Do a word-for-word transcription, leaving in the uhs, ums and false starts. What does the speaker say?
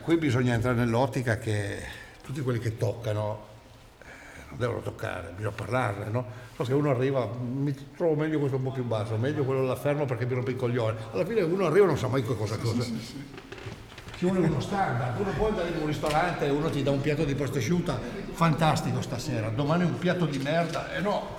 Qui bisogna entrare nell'ottica che tutti quelli che toccano eh, non devono toccare, bisogna parlarne, no? So che uno arriva, mi trovo meglio questo un po' più basso, meglio quello là fermo perché mi rompe i coglioni. Alla fine uno arriva e non sa mai che cosa cosa. Ci vuole uno standard, uno può andare in un ristorante e uno ti dà un piatto di prosciutta, fantastico stasera, domani un piatto di merda, e eh no,